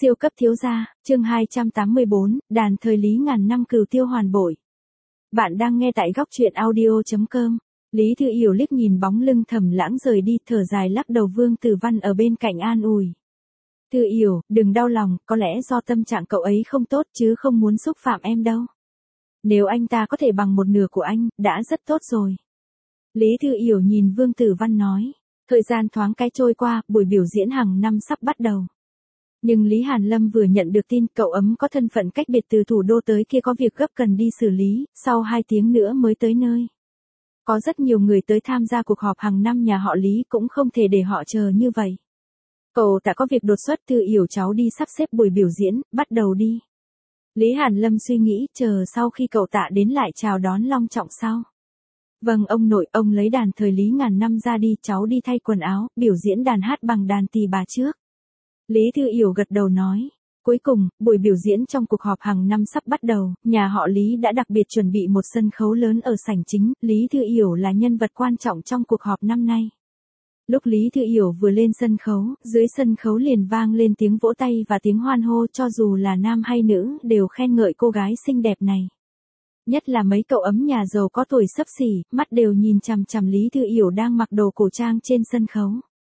Siêu cấp thiếu gia, chương 284, đàn thời Lý ngàn năm cừu tiêu hoàn bội. Bạn đang nghe tại góc truyện audio.com. Lý Thư Yểu liếc nhìn bóng lưng Thẩm Lãng rời đi, thở dài lắc đầu. Vương Tử Văn ở bên cạnh an ủi. Thư Yểu, đừng đau lòng, có lẽ do tâm trạng cậu ấy không tốt chứ không muốn xúc phạm em đâu. Nếu anh ta có thể bằng một nửa của anh, đã rất tốt rồi. Lý Thư Yểu nhìn Vương Tử Văn nói. Thời gian thoáng cái trôi qua, buổi biểu diễn hàng năm sắp bắt đầu. Nhưng Lý Hàn Lâm vừa nhận được tin cậu ấm có thân phận cách biệt từ thủ đô tới kia có việc gấp cần đi xử lý, sau 2 tiếng nữa mới tới nơi. Có rất nhiều người tới tham gia cuộc họp hàng năm nhà họ Lý, cũng không thể để họ chờ như vậy. Cậu ta có việc đột xuất. Thư Yểu, cháu đi sắp xếp buổi biểu diễn, bắt đầu đi. Lý Hàn Lâm suy nghĩ, chờ sau khi cậu tạ đến lại chào đón long trọng sau. Vâng ông nội. Ông lấy đàn thời Lý ngàn năm ra đi, cháu đi thay quần áo, biểu diễn đàn hát bằng đàn tỳ bà trước. Lý Thư Yểu gật đầu nói. Cuối cùng, buổi biểu diễn trong cuộc họp hàng năm sắp bắt đầu, nhà họ Lý đã đặc biệt chuẩn bị một sân khấu lớn ở sảnh chính. Lý Thư Yểu là nhân vật quan trọng trong cuộc họp năm nay. Lúc Lý Thư Yểu vừa lên sân khấu, dưới sân khấu liền vang lên tiếng vỗ tay và tiếng hoan hô, cho dù là nam hay nữ đều khen ngợi cô gái xinh đẹp này. Nhất là mấy cậu ấm nhà giàu có tuổi xấp xỉ, mắt đều nhìn chằm chằm Lý Thư Yểu đang mặc đồ cổ trang trên sân khấu.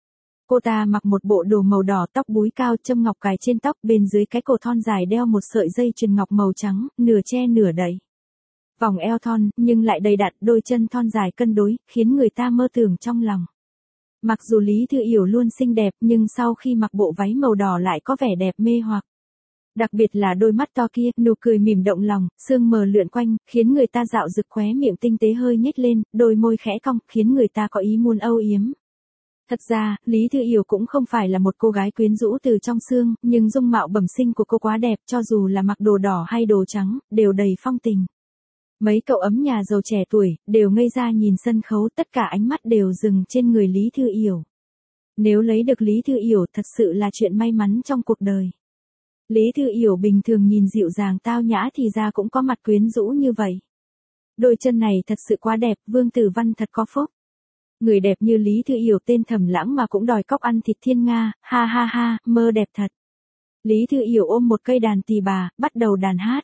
Cô ta mặc một bộ đồ màu đỏ, tóc búi cao, châm ngọc cài trên tóc, bên dưới cái cổ thon dài đeo một sợi dây chuyền ngọc màu trắng, nửa che nửa đậy. Vòng eo thon, nhưng lại đầy đặn, đôi chân thon dài cân đối, khiến người ta mơ tưởng trong lòng. Mặc dù Lý Thư Yểu luôn xinh đẹp, nhưng sau khi mặc bộ váy màu đỏ lại có vẻ đẹp mê hoặc. Đặc biệt là đôi mắt to kia, nụ cười mỉm động lòng, sương mờ lượn quanh, khiến người ta dạo dực, khóe miệng tinh tế hơi nhếch lên, đôi môi khẽ cong, khiến người ta có ý muốn âu yếm. Thật ra, Lý Thư Yểu cũng không phải là một cô gái quyến rũ từ trong xương, nhưng dung mạo bẩm sinh của cô quá đẹp, cho dù là mặc đồ đỏ hay đồ trắng, đều đầy phong tình. Mấy cậu ấm nhà giàu trẻ tuổi, đều ngây ra nhìn sân khấu, tất cả ánh mắt đều dừng trên người Lý Thư Yểu. Nếu lấy được Lý Thư Yểu thật sự là chuyện may mắn trong cuộc đời. Lý Thư Yểu bình thường nhìn dịu dàng tao nhã thì ra cũng có mặt quyến rũ như vậy. Đôi chân này thật sự quá đẹp, Vương Tử Văn thật có phúc. Người đẹp như Lý Thư Yểu tên Thẩm Lãng mà cũng đòi cóc ăn thịt thiên nga, ha ha ha, mơ đẹp thật. Lý Thư Yểu ôm một cây đàn tỳ bà, bắt đầu đàn hát.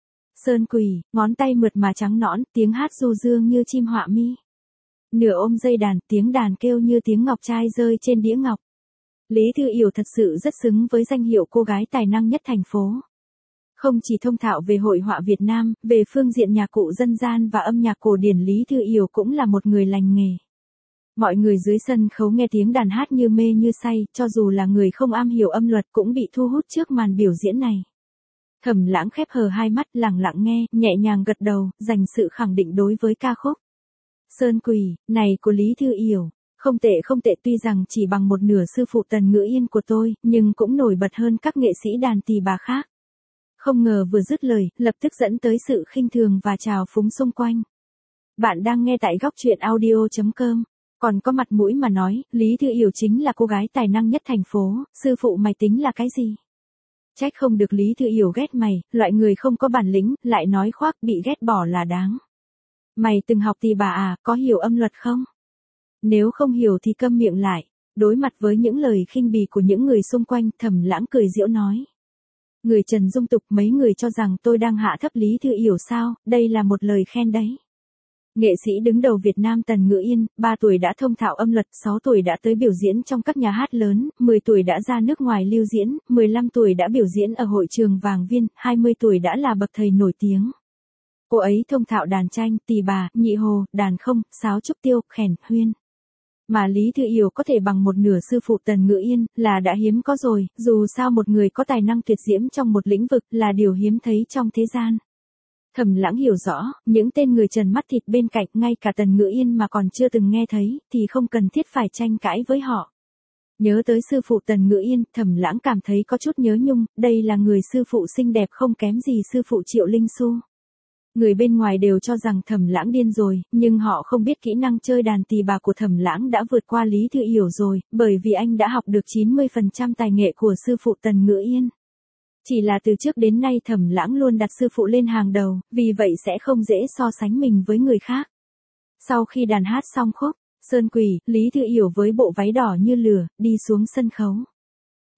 Sơn quỳ, ngón tay mượt mà trắng nõn, tiếng hát du dương như chim họa mi. Nửa ôm dây đàn, tiếng đàn kêu như tiếng ngọc trai rơi trên đĩa ngọc. Lý Thư Yểu thật sự rất xứng với danh hiệu cô gái tài năng nhất thành phố. Không chỉ thông thạo về hội họa Việt Nam, về phương diện nhạc cụ dân gian và âm nhạc cổ điển, Lý Thư Yểu cũng là một người lành nghề. Mọi người dưới sân khấu nghe tiếng đàn hát như mê như say, cho dù là người không am hiểu âm luật cũng bị thu hút trước màn biểu diễn này. Thẩm Lãng khép hờ hai mắt, lặng lặng nghe, nhẹ nhàng gật đầu, dành sự khẳng định đối với ca khúc. Sơn quỳ, này của Lý Thư Yểu, không tệ không tệ, tuy rằng chỉ bằng một nửa sư phụ Tần Ngữ Yên của tôi, nhưng cũng nổi bật hơn các nghệ sĩ đàn tỳ bà khác. Không ngờ vừa dứt lời, lập tức dẫn tới sự khinh thường và trào phúng xung quanh. Bạn đang nghe tại góc truyện audio.com. Còn có mặt mũi mà nói, Lý Thư Yểu chính là cô gái tài năng nhất thành phố, sư phụ mày tính là cái gì? Trách không được Lý Thư Yểu ghét mày, loại người không có bản lĩnh, lại nói khoác, bị ghét bỏ là đáng. Mày từng học tỳ bà à, có hiểu âm luật không? Nếu không hiểu thì câm miệng lại. Đối mặt với những lời khinh bỉ của những người xung quanh, Thẩm Lãng cười giễu nói. Người Trần Dung Tục, mấy người cho rằng tôi đang hạ thấp Lý Thư Yểu sao, đây là một lời khen đấy. Nghệ sĩ đứng đầu Việt Nam Tần Ngữ Yên, 3 tuổi đã thông thạo âm luật, 6 tuổi đã tới biểu diễn trong các nhà hát lớn, 10 tuổi đã ra nước ngoài lưu diễn, 15 tuổi đã biểu diễn ở hội trường Vàng Viên, 20 tuổi đã là bậc thầy nổi tiếng. Cô ấy thông thạo đàn tranh, tỳ bà, nhị hồ, đàn không, sáo trúc tiêu, khèn, huyên. Mà Lý Thư Yểu có thể bằng một nửa sư phụ Tần Ngữ Yên, là đã hiếm có rồi, dù sao một người có tài năng tuyệt diễm trong một lĩnh vực là điều hiếm thấy trong thế gian. Thẩm Lãng hiểu rõ, những tên người trần mắt thịt bên cạnh, ngay cả Tần Ngữ Yên mà còn chưa từng nghe thấy, thì không cần thiết phải tranh cãi với họ. Nhớ tới sư phụ Tần Ngữ Yên, Thẩm Lãng cảm thấy có chút nhớ nhung, đây là người sư phụ xinh đẹp không kém gì sư phụ Triệu Linh Xu. Người bên ngoài đều cho rằng Thẩm Lãng điên rồi, nhưng họ không biết kỹ năng chơi đàn tỳ bà của Thẩm Lãng đã vượt qua Lý Thư Yểu rồi, bởi vì anh đã học được 90% tài nghệ của sư phụ Tần Ngữ Yên. Chỉ là từ trước đến nay Thẩm Lãng luôn đặt sư phụ lên hàng đầu, vì vậy sẽ không dễ so sánh mình với người khác. Sau khi đàn hát xong khúc Sơn quỳ, Lý Thư Yểu với bộ váy đỏ như lửa, đi xuống sân khấu.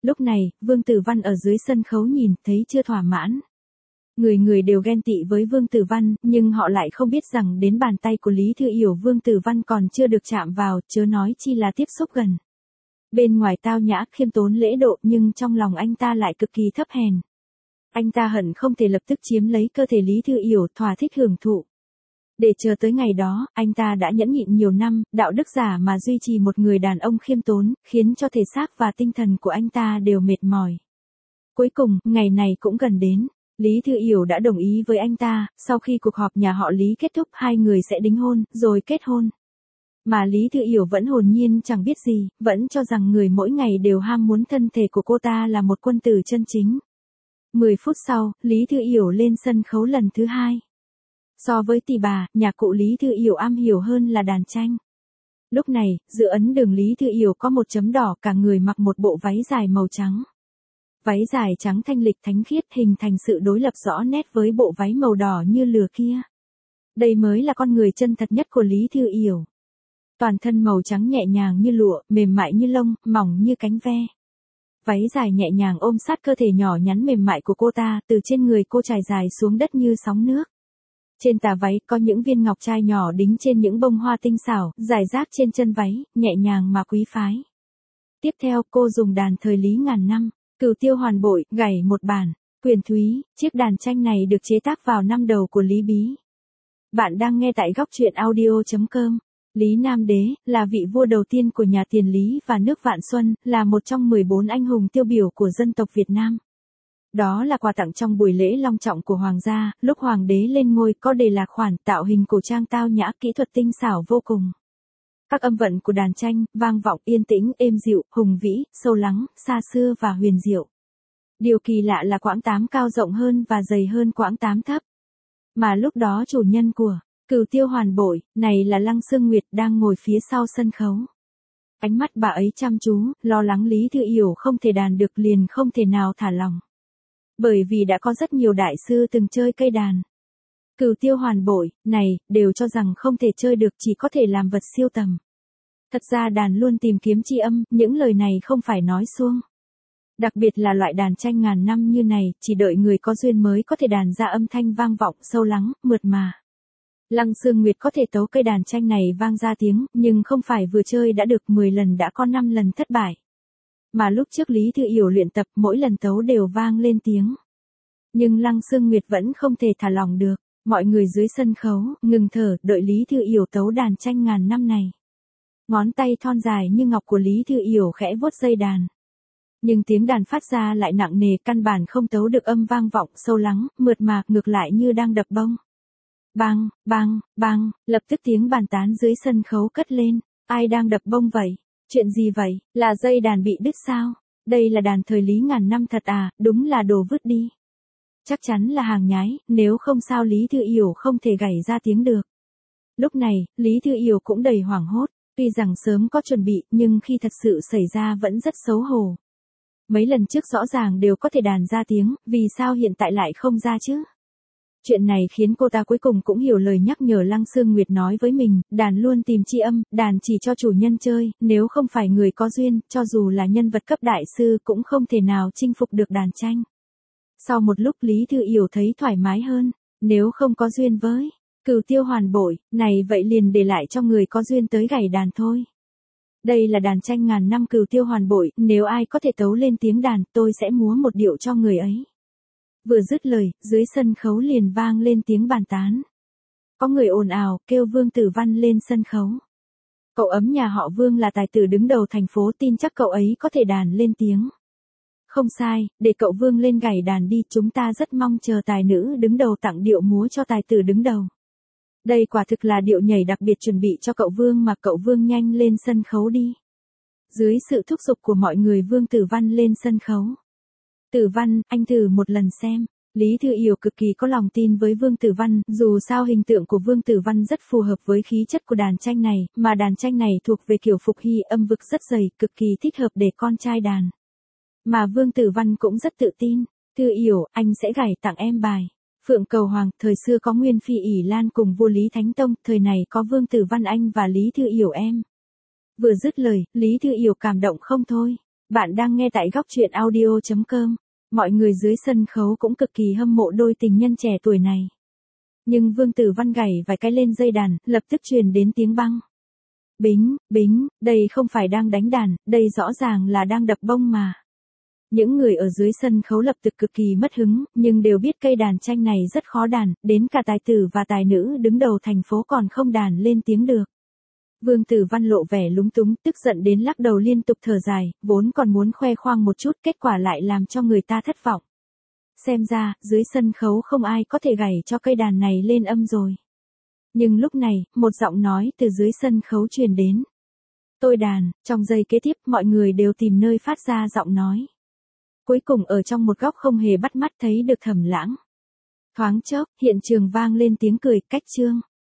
Lúc này, Vương Tử Văn ở dưới sân khấu nhìn thấy chưa thỏa mãn. Người người đều ghen tị với Vương Tử Văn, nhưng họ lại không biết rằng đến bàn tay của Lý Thư Yểu Vương Tử Văn còn chưa được chạm vào, chớ nói chi là tiếp xúc gần. Bên ngoài tao nhã khiêm tốn lễ độ nhưng trong lòng anh ta lại cực kỳ thấp hèn. Anh ta hận không thể lập tức chiếm lấy cơ thể Lý Thư Yểu thỏa thích hưởng thụ. Để chờ tới ngày đó, anh ta đã nhẫn nhịn nhiều năm, đạo đức giả mà duy trì một người đàn ông khiêm tốn, khiến cho thể xác và tinh thần của anh ta đều mệt mỏi. Cuối cùng, ngày này cũng gần đến. Lý Thư Yểu đã đồng ý với anh ta, sau khi cuộc họp nhà họ Lý kết thúc hai người sẽ đính hôn, rồi kết hôn. Mà Lý Thư Yểu vẫn hồn nhiên chẳng biết gì, vẫn cho rằng người mỗi ngày đều ham muốn thân thể của cô ta là một quân tử chân chính. 10 phút sau, Lý Thư Yểu lên sân khấu lần thứ hai. So với tỷ bà, nhạc cụ Lý Thư Yểu am hiểu hơn là đàn tranh. Lúc này, giữa ấn đường Lý Thư Yểu có một chấm đỏ, cả người mặc một bộ váy dài màu trắng. Váy dài trắng thanh lịch thánh khiết hình thành sự đối lập rõ nét với bộ váy màu đỏ như lửa kia. Đây mới là con người chân thật nhất của Lý Thư Yểu. Toàn thân màu trắng nhẹ nhàng như lụa, mềm mại như lông, mỏng như cánh ve. Váy dài nhẹ nhàng ôm sát cơ thể nhỏ nhắn mềm mại của cô ta, từ trên người cô trải dài xuống đất như sóng nước. Trên tà váy có những viên ngọc trai nhỏ đính trên những bông hoa tinh xảo, rải rác trên chân váy, nhẹ nhàng mà quý phái. Tiếp theo, cô dùng đàn thời Lý ngàn năm, Cửu Tiêu Hoàn Bội, gảy một bản. Quyền Thúy, chiếc đàn tranh này được chế tác vào năm đầu của Lý Bí. Bạn đang nghe tại góc truyện audio.com. Lý Nam Đế, là vị vua đầu tiên của nhà Tiền Lý và nước Vạn Xuân, là một trong 14 anh hùng tiêu biểu của dân tộc Việt Nam. Đó là quà tặng trong buổi lễ long trọng của hoàng gia, lúc hoàng đế lên ngôi có đề là khoản tạo hình cổ trang tao nhã, kỹ thuật tinh xảo vô cùng. Các âm vận của đàn tranh, vang vọng yên tĩnh, êm dịu, hùng vĩ, sâu lắng, xa xưa và huyền diệu. Điều kỳ lạ là quãng 8 cao rộng hơn và dày hơn quãng 8 thấp. Mà lúc đó chủ nhân của Cửu Tiêu Hoàn Bội này là Lăng Sương Nguyệt đang ngồi phía sau sân khấu. Ánh mắt bà ấy chăm chú, lo lắng Lý Thư Yểu không thể đàn được liền không thể nào thả lòng. Bởi vì đã có rất nhiều đại sư từng chơi cây đàn. Cửu Tiêu Hoàn Bội này đều cho rằng không thể chơi được, chỉ có thể làm vật siêu tầm. Thật ra đàn luôn tìm kiếm tri âm, những lời này không phải nói suông. Đặc biệt là loại đàn tranh ngàn năm như này, chỉ đợi người có duyên mới có thể đàn ra âm thanh vang vọng, sâu lắng, mượt mà. Lăng Sương Nguyệt có thể tấu cây đàn tranh này vang ra tiếng, nhưng không phải vừa chơi đã được 10 lần đã có 5 lần thất bại. Mà lúc trước Lý Thư Yểu luyện tập mỗi lần tấu đều vang lên tiếng. Nhưng Lăng Sương Nguyệt vẫn không thể thả lòng được, mọi người dưới sân khấu, ngừng thở, đợi Lý Thư Yểu tấu đàn tranh ngàn năm này. Ngón tay thon dài như ngọc của Lý Thư Yểu khẽ vuốt dây đàn. Nhưng tiếng đàn phát ra lại nặng nề, căn bản không tấu được âm vang vọng, sâu lắng, mượt mà, ngược lại như đang đập bông. Bang, bang, bang, lập tức tiếng bàn tán dưới sân khấu cất lên. Ai đang đập bông vậy? Chuyện gì vậy? Là dây đàn bị đứt sao? Đây là đàn thời Lý ngàn năm thật à, đúng là đồ vứt đi. Chắc chắn là hàng nhái, nếu không sao Lý Thư Yểu không thể gảy ra tiếng được. Lúc này, Lý Thư Yểu cũng đầy hoảng hốt, tuy rằng sớm có chuẩn bị, nhưng khi thật sự xảy ra vẫn rất xấu hổ. Mấy lần trước rõ ràng đều có thể đàn ra tiếng, vì sao hiện tại lại không ra chứ? Chuyện này khiến cô ta cuối cùng cũng hiểu lời nhắc nhở Lăng Sương Nguyệt nói với mình, đàn luôn tìm tri âm, đàn chỉ cho chủ nhân chơi, nếu không phải người có duyên, cho dù là nhân vật cấp đại sư cũng không thể nào chinh phục được đàn tranh. Sau một lúc Lý Thư Yểu thấy thoải mái hơn, nếu không có duyên với Cửu Tiêu Hoàn Bội, này vậy liền để lại cho người có duyên tới gảy đàn thôi. Đây là đàn tranh ngàn năm Cửu Tiêu Hoàn Bội, nếu ai có thể tấu lên tiếng đàn, tôi sẽ múa một điệu cho người ấy. Vừa dứt lời, dưới sân khấu liền vang lên tiếng bàn tán. Có người ồn ào, kêu Vương Tử Văn lên sân khấu. Cậu ấm nhà họ Vương là tài tử đứng đầu thành phố, tin chắc cậu ấy có thể đàn lên tiếng. Không sai, để cậu Vương lên gảy đàn đi, chúng ta rất mong chờ tài nữ đứng đầu tặng điệu múa cho tài tử đứng đầu. Đây quả thực là điệu nhảy đặc biệt chuẩn bị cho cậu Vương mà, cậu Vương nhanh lên sân khấu đi. Dưới sự thúc giục của mọi người, Vương Tử Văn lên sân khấu. Tử Văn, anh thử một lần xem. Lý Thư Yểu cực kỳ có lòng tin với Vương Tử Văn, dù sao hình tượng của Vương Tử Văn rất phù hợp với khí chất của đàn tranh này, mà đàn tranh này thuộc về kiểu phục hy, âm vực rất dày, cực kỳ thích hợp để con trai đàn. Mà Vương Tử Văn cũng rất tự tin. Thư Yểu, anh sẽ gảy tặng em bài Phượng Cầu Hoàng, thời xưa có Nguyên Phi ỷ Lan cùng vua Lý Thánh Tông, thời này có Vương Tử Văn anh và Lý Thư Yểu em. Vừa dứt lời, Lý Thư Yểu cảm động không thôi. Bạn đang nghe tại góc truyện audio.com. Mọi người dưới sân khấu cũng cực kỳ hâm mộ đôi tình nhân trẻ tuổi này. Nhưng Vương Tử Văn gảy vài cái lên dây đàn, lập tức truyền đến tiếng băng. Bính, bính, đây không phải đang đánh đàn, đây rõ ràng là đang đập bông mà. Những người ở dưới sân khấu lập tức cực kỳ mất hứng, nhưng đều biết cây đàn tranh này rất khó đàn, đến cả tài tử và tài nữ đứng đầu thành phố còn không đàn lên tiếng được. Vương Tử Văn lộ vẻ lúng túng, tức giận đến lắc đầu liên tục thở dài, vốn còn muốn khoe khoang một chút, kết quả lại làm cho người ta thất vọng. Xem ra, dưới sân khấu không ai có thể gảy cho cây đàn này lên âm rồi. Nhưng lúc này, một giọng nói từ dưới sân khấu truyền đến. Tôi đàn, trong giây kế tiếp mọi người đều tìm nơi phát ra giọng nói. Cuối cùng ở trong một góc không hề bắt mắt thấy được Thẩm Lãng. Thoáng chốc, hiện trường vang lên tiếng cười, cách chương.